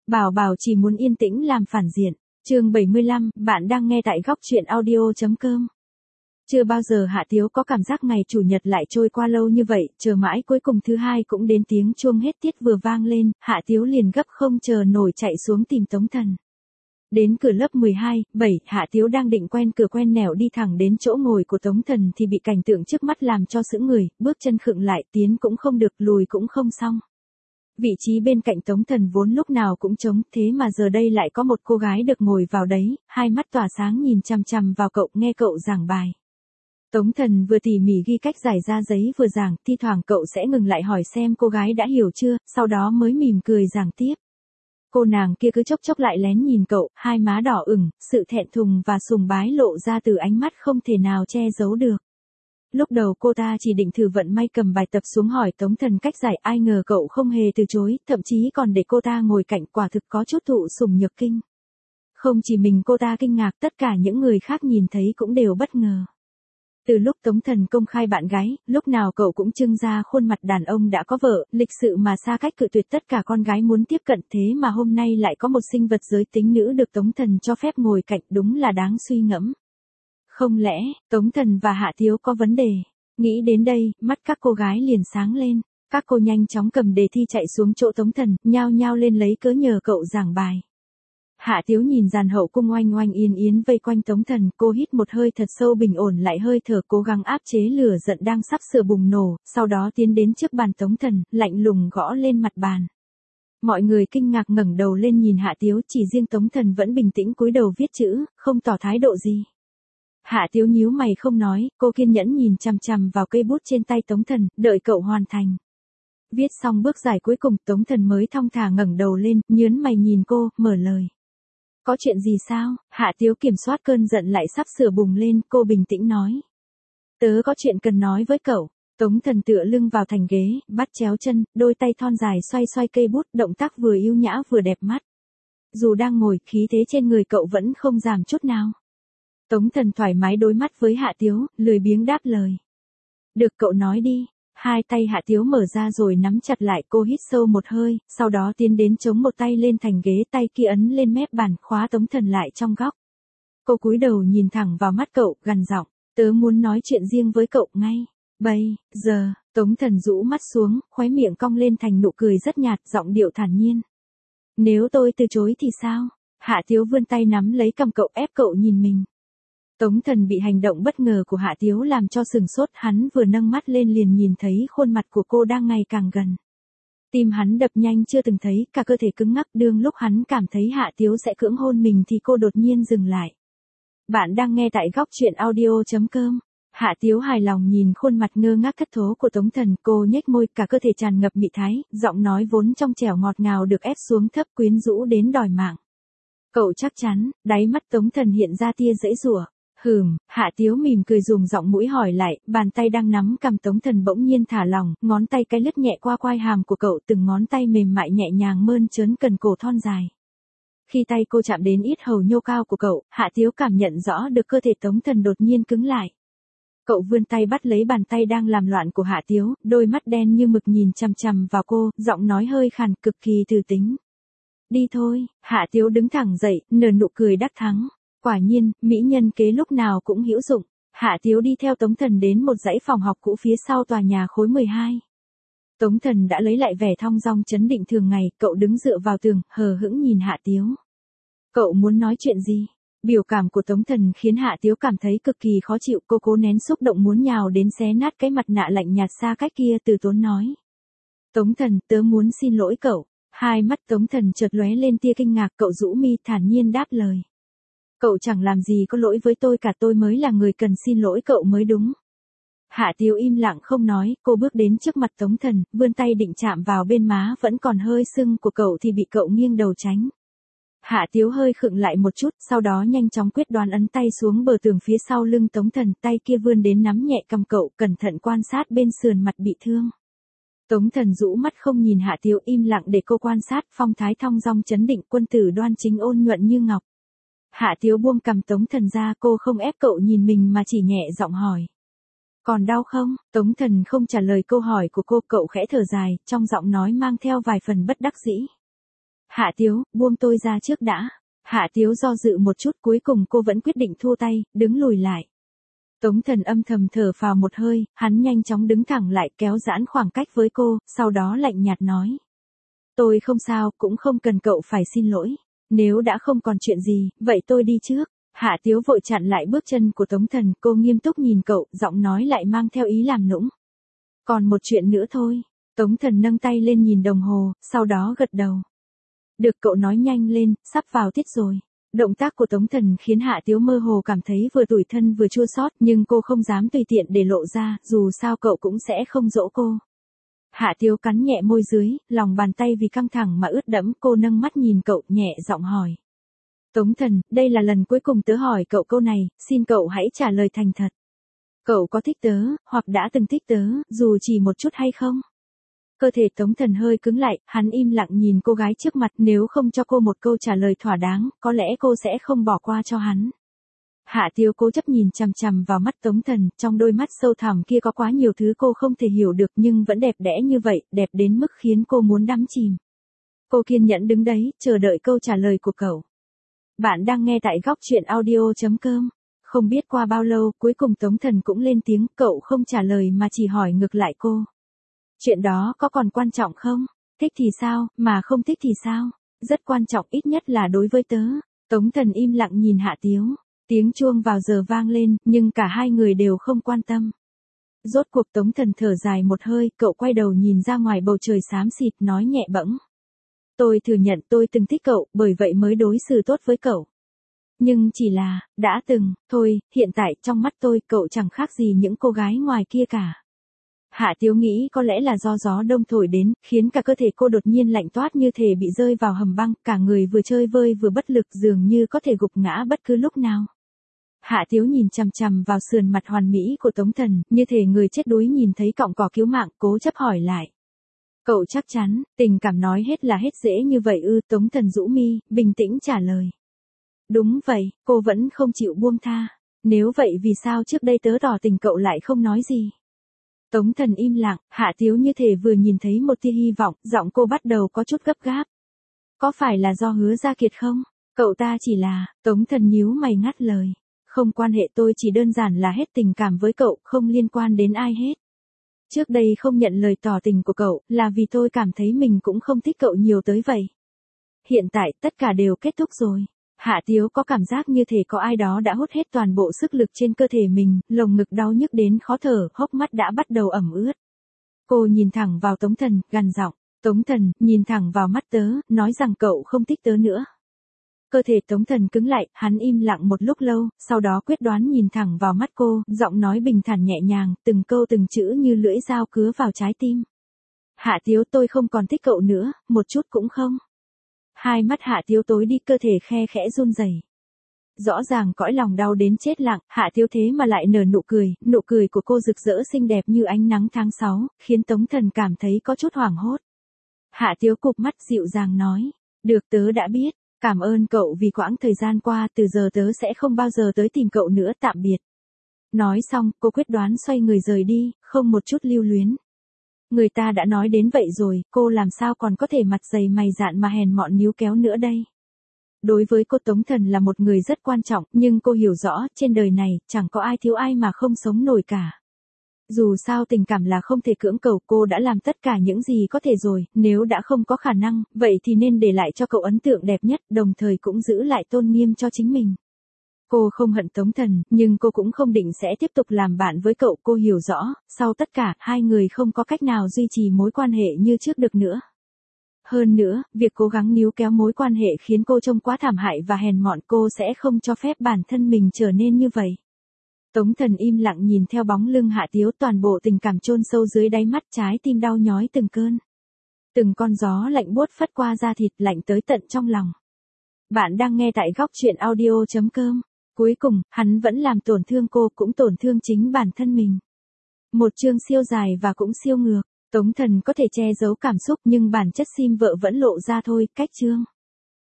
Bảo Bảo chỉ muốn yên tĩnh làm phản diện. Chương 75, bạn đang nghe tại góc truyện audio.com. Chưa bao giờ Hạ Tiếu có cảm giác ngày chủ nhật lại trôi qua lâu như vậy, chờ mãi cuối cùng thứ hai cũng đến tiếng chuông hết tiết vừa vang lên, Hạ Tiếu liền gấp không chờ nổi chạy xuống tìm Tống Thần. Đến cửa lớp 12, 7, Hạ Tiếu đang định quen cửa quen nẻo đi thẳng đến chỗ ngồi của Tống Thần thì bị cảnh tượng trước mắt làm cho sững người, bước chân khựng lại, tiến cũng không được, lùi cũng không xong. Vị trí bên cạnh Tống Thần vốn lúc nào cũng trống, thế mà giờ đây lại có một cô gái được ngồi vào đấy, hai mắt tỏa sáng nhìn chằm chằm vào cậu, nghe cậu giảng bài. Tống Thần vừa tỉ mỉ ghi cách giải ra giấy vừa giảng, thi thoảng cậu sẽ ngừng lại hỏi xem cô gái đã hiểu chưa, sau đó mới mỉm cười giảng tiếp. Cô nàng kia cứ chốc chốc lại lén nhìn cậu, hai má đỏ ửng, sự thẹn thùng và sùng bái lộ ra từ ánh mắt không thể nào che giấu được. Lúc đầu cô ta chỉ định thử vận may cầm bài tập xuống hỏi Tống Thần cách giải, ai ngờ cậu không hề từ chối, thậm chí còn để cô ta ngồi cạnh, quả thực có chút thụ sủng nhược kinh. Không chỉ mình cô ta kinh ngạc, tất cả những người khác nhìn thấy cũng đều bất ngờ. Từ lúc Tống Thần công khai bạn gái, lúc nào cậu cũng trưng ra khuôn mặt đàn ông đã có vợ, lịch sự mà xa cách cự tuyệt tất cả con gái muốn tiếp cận, thế mà hôm nay lại có một sinh vật giới tính nữ được Tống Thần cho phép ngồi cạnh, đúng là đáng suy ngẫm. Không lẽ, Tống Thần và Hạ Tiếu có vấn đề? Nghĩ đến đây, mắt các cô gái liền sáng lên. Các cô nhanh chóng cầm đề thi chạy xuống chỗ Tống Thần, nhao nhao lên lấy cớ nhờ cậu giảng bài. Hạ Tiếu nhìn dàn hậu cung oanh oanh yên yến vây quanh Tống Thần, cô hít một hơi thật sâu bình ổn lại hơi thở, cố gắng áp chế lửa giận đang sắp sửa bùng nổ, sau đó tiến đến trước bàn Tống Thần, lạnh lùng gõ lên mặt bàn. Mọi người kinh ngạc ngẩng đầu lên nhìn Hạ Tiếu, chỉ riêng Tống Thần vẫn bình tĩnh cúi đầu viết chữ, không tỏ thái độ gì. Hạ Tiếu nhíu mày không nói, cô kiên nhẫn nhìn chằm chằm vào cây bút trên tay Tống Thần, đợi cậu hoàn thành. Viết xong bước giải cuối cùng, Tống Thần mới thong thả ngẩng đầu lên, nhớn mày nhìn cô, mở lời. Có chuyện gì sao? Hạ Tiếu kiểm soát cơn giận lại sắp sửa bùng lên, cô bình tĩnh nói. Tớ có chuyện cần nói với cậu. Tống Thần tựa lưng vào thành ghế, bắt chéo chân, đôi tay thon dài xoay xoay cây bút, động tác vừa yêu nhã vừa đẹp mắt. Dù đang ngồi, khí thế trên người cậu vẫn không giảm chút nào. Tống Thần thoải mái đối mắt với Hạ Tiếu, lười biếng đáp lời. Được, cậu nói đi. Hai tay Hạ Tiếu mở ra rồi nắm chặt lại, cô hít sâu một hơi, sau đó tiến đến chống một tay lên thành ghế, tay kia ấn lên mép bàn, khóa Tống Thần lại trong góc. Cô cúi đầu nhìn thẳng vào mắt cậu, gằn giọng, tớ muốn nói chuyện riêng với cậu ngay. Bây giờ, Tống Thần rũ mắt xuống, khóe miệng cong lên thành nụ cười rất nhạt, giọng điệu thản nhiên. Nếu tôi từ chối thì sao? Hạ Tiếu vươn tay nắm lấy cằm cậu, ép cậu nhìn mình. Tống Thần bị hành động bất ngờ của Hạ Tiếu làm cho sừng sốt, hắn vừa nâng mắt lên liền nhìn thấy khuôn mặt của cô đang ngày càng gần. Tim hắn đập nhanh chưa từng thấy, cả cơ thể cứng ngắc, đương lúc hắn cảm thấy Hạ Tiếu sẽ cưỡng hôn mình thì cô đột nhiên dừng lại. Bạn đang nghe tại góc truyện audio.com. Hạ Tiếu hài lòng nhìn khuôn mặt ngơ ngác thất thố của Tống Thần, cô nhếch môi, cả cơ thể tràn ngập mị thái, giọng nói vốn trong trẻo ngọt ngào được ép xuống thấp, quyến rũ đến đòi mạng. Cậu chắc chắn? Đáy mắt Tống Thần hiện ra tia giãy giụa. Hạ Tiếu mỉm cười dùng giọng mũi hỏi lại, bàn tay đang nắm cằm Tống Thần bỗng nhiên thả lỏng, ngón tay cái lướt nhẹ qua quai hàm của cậu, từng ngón tay mềm mại nhẹ nhàng mơn trớn cần cổ thon dài. Khi tay cô chạm đến yết hầu nhô cao của cậu, Hạ Tiếu cảm nhận rõ được cơ thể Tống Thần đột nhiên cứng lại. Cậu vươn tay bắt lấy bàn tay đang làm loạn của Hạ Tiếu, đôi mắt đen như mực nhìn chằm chằm vào cô, giọng nói hơi khàn, cực kỳ từ tính. Đi thôi. Hạ Tiếu đứng thẳng dậy, nở nụ cười đắc thắng. Quả nhiên, mỹ nhân kế lúc nào cũng hữu dụng. Hạ Tiếu đi theo Tống Thần đến một dãy phòng học cũ phía sau tòa nhà khối 12. Tống Thần đã lấy lại vẻ thong dong trấn định thường ngày, cậu đứng dựa vào tường, hờ hững nhìn Hạ Tiếu. Cậu muốn nói chuyện gì? Biểu cảm của Tống Thần khiến Hạ Tiếu cảm thấy cực kỳ khó chịu, cô cố nén xúc động muốn nhào đến xé nát cái mặt nạ lạnh nhạt xa cách kia, từ tốn nói. Tống Thần, tớ muốn xin lỗi cậu. Hai mắt Tống Thần chợt lóe lên tia kinh ngạc, cậu rũ mi thản nhiên đáp lời. Cậu chẳng làm gì có lỗi với tôi cả, tôi mới là người cần xin lỗi cậu mới đúng. Hạ Tiếu im lặng không nói, cô bước đến trước mặt Tống Thần, vươn tay định chạm vào bên má vẫn còn hơi sưng của cậu thì bị cậu nghiêng đầu tránh. Hạ Tiếu hơi khựng lại một chút, sau đó nhanh chóng quyết đoán ấn tay xuống bờ tường phía sau lưng Tống Thần, tay kia vươn đến nắm nhẹ cằm cậu, cẩn thận quan sát bên sườn mặt bị thương. Tống Thần rũ mắt không nhìn Hạ Tiếu, im lặng để cô quan sát, phong thái thong dong trấn định, quân tử đoan chính ôn nhuận như ngọc. Hạ Tiếu buông cằm Tống Thần ra, cô không ép cậu nhìn mình mà chỉ nhẹ giọng hỏi. Còn đau không? Tống Thần không trả lời câu hỏi của cô, cậu khẽ thở dài, trong giọng nói mang theo vài phần bất đắc dĩ. Hạ Tiếu, buông tôi ra trước đã. Hạ Tiếu do dự một chút, cuối cùng cô vẫn quyết định thua tay, đứng lùi lại. Tống Thần âm thầm thở phào một hơi, hắn nhanh chóng đứng thẳng lại, kéo giãn khoảng cách với cô, sau đó lạnh nhạt nói. Tôi không sao, cũng không cần cậu phải xin lỗi. Nếu đã không còn chuyện gì, vậy tôi đi trước. Hạ Tiếu vội chặn lại bước chân của Tống Thần, cô nghiêm túc nhìn cậu, giọng nói lại mang theo ý làm nũng. Còn một chuyện nữa thôi. Tống Thần nâng tay lên nhìn đồng hồ, sau đó gật đầu. Được, cậu nói nhanh lên, sắp vào tiết rồi. Động tác của Tống Thần khiến Hạ Tiếu mơ hồ cảm thấy vừa tủi thân vừa chua xót, nhưng cô không dám tùy tiện để lộ ra, dù sao cậu cũng sẽ không dỗ cô. Hạ Tiếu cắn nhẹ môi dưới, lòng bàn tay vì căng thẳng mà ướt đẫm, cô nâng mắt nhìn cậu, nhẹ giọng hỏi. Tống Thần, đây là lần cuối cùng tớ hỏi cậu câu này, xin cậu hãy trả lời thành thật. Cậu có thích tớ, hoặc đã từng thích tớ, dù chỉ một chút hay không? Cơ thể Tống Thần hơi cứng lại, hắn im lặng nhìn cô gái trước mặt, nếu không cho cô một câu trả lời thỏa đáng, có lẽ cô sẽ không bỏ qua cho hắn. Hạ Tiếu cố chấp nhìn chằm chằm vào mắt Tống Thần, trong đôi mắt sâu thẳm kia có quá nhiều thứ cô không thể hiểu được nhưng vẫn đẹp đẽ như vậy, đẹp đến mức khiến cô muốn đắm chìm. Cô kiên nhẫn đứng đấy, chờ đợi câu trả lời của cậu. Bạn đang nghe tại góc truyện audio.com. Không biết qua bao lâu, cuối cùng Tống Thần cũng lên tiếng, cậu không trả lời mà chỉ hỏi ngược lại cô. Chuyện đó có còn quan trọng không? Thích thì sao, mà không thích thì sao? Rất quan trọng, ít nhất là đối với tớ. Tống Thần im lặng nhìn Hạ Tiếu. Tiếng chuông vào giờ vang lên, nhưng cả hai người đều không quan tâm. Rốt cuộc Tống Thần thở dài một hơi, cậu quay đầu nhìn ra ngoài bầu trời xám xịt, nói nhẹ bẫng. Tôi thừa nhận tôi từng thích cậu, bởi vậy mới đối xử tốt với cậu. Nhưng chỉ là, đã từng, thôi, hiện tại trong mắt tôi cậu chẳng khác gì những cô gái ngoài kia cả. Hạ Tiếu nghĩ có lẽ là do gió đông thổi đến, khiến cả cơ thể cô đột nhiên lạnh toát như thể bị rơi vào hầm băng, cả người vừa chơi vơi vừa bất lực dường như có thể gục ngã bất cứ lúc nào. Hạ Tiếu nhìn chằm chằm vào sườn mặt hoàn mỹ của Tống Thần, như thể người chết đuối nhìn thấy cọng cỏ cứu mạng, cố chấp hỏi lại. Cậu chắc chắn, tình cảm nói hết là hết dễ như vậy ư? Tống Thần rũ mi, bình tĩnh trả lời. Đúng vậy, cô vẫn không chịu buông tha. Nếu vậy vì sao trước đây tớ tỏ tình cậu lại không nói gì? Tống Thần im lặng, Hạ Tiếu như thể vừa nhìn thấy một tia hy vọng, giọng cô bắt đầu có chút gấp gáp. Có phải là do Hứa Gia Kiệt không? Cậu ta chỉ là, Tống Thần nhíu mày ngắt lời. Không quan hệ, tôi chỉ đơn giản là hết tình cảm với cậu, không liên quan đến ai hết. Trước đây không nhận lời tỏ tình của cậu, là vì tôi cảm thấy mình cũng không thích cậu nhiều tới vậy. Hiện tại, tất cả đều kết thúc rồi. Hạ Tiếu có cảm giác như thể có ai đó đã hút hết toàn bộ sức lực trên cơ thể mình, lồng ngực đau nhức đến khó thở, hốc mắt đã bắt đầu ẩm ướt. Cô nhìn thẳng vào Tống Thần, gằn giọng. Tống Thần, nhìn thẳng vào mắt tớ, nói rằng cậu không thích tớ nữa. Cơ thể Tống Thần cứng lại, hắn im lặng một lúc lâu, sau đó quyết đoán nhìn thẳng vào mắt cô, giọng nói bình thản nhẹ nhàng, từng câu từng chữ như lưỡi dao cứa vào trái tim. Hạ Tiếu, tôi không còn thích cậu nữa, một chút cũng không. Hai mắt Hạ Tiếu tối đi, cơ thể khe khẽ run rẩy. Rõ ràng cõi lòng đau đến chết lặng, Hạ Tiếu thế mà lại nở nụ cười của cô rực rỡ xinh đẹp như ánh nắng tháng 6, khiến Tống Thần cảm thấy có chút hoảng hốt. Hạ Tiếu cụp mắt dịu dàng nói, được, tớ đã biết, cảm ơn cậu vì quãng thời gian qua, từ giờ tớ sẽ không bao giờ tới tìm cậu nữa, tạm biệt. Nói xong, cô quyết đoán xoay người rời đi, không một chút lưu luyến. Người ta đã nói đến vậy rồi, cô làm sao còn có thể mặt dày mày dạn mà hèn mọn níu kéo nữa đây. Đối với cô, Tống Thần là một người rất quan trọng, nhưng cô hiểu rõ, trên đời này, chẳng có ai thiếu ai mà không sống nổi cả. Dù sao tình cảm là không thể cưỡng cầu, cô đã làm tất cả những gì có thể rồi, nếu đã không có khả năng, vậy thì nên để lại cho cậu ấn tượng đẹp nhất, đồng thời cũng giữ lại tôn nghiêm cho chính mình. Cô không hận Tống Thần, nhưng cô cũng không định sẽ tiếp tục làm bạn với cậu, cô hiểu rõ, sau tất cả, hai người không có cách nào duy trì mối quan hệ như trước được nữa. Hơn nữa, việc cố gắng níu kéo mối quan hệ khiến cô trông quá thảm hại và hèn mọn, cô sẽ không cho phép bản thân mình trở nên như vậy. Tống Thần im lặng nhìn theo bóng lưng Hạ Tiếu, toàn bộ tình cảm chôn sâu dưới đáy mắt, trái tim đau nhói từng cơn. Từng con gió lạnh buốt phất qua da thịt, lạnh tới tận trong lòng. Bạn đang nghe tại góc truyện audio.com. Cuối cùng, hắn vẫn làm tổn thương cô, cũng tổn thương chính bản thân mình. Một chương siêu dài và cũng siêu ngược. Tống Thần có thể che giấu cảm xúc nhưng bản chất sim vợ vẫn lộ ra thôi, cách chương.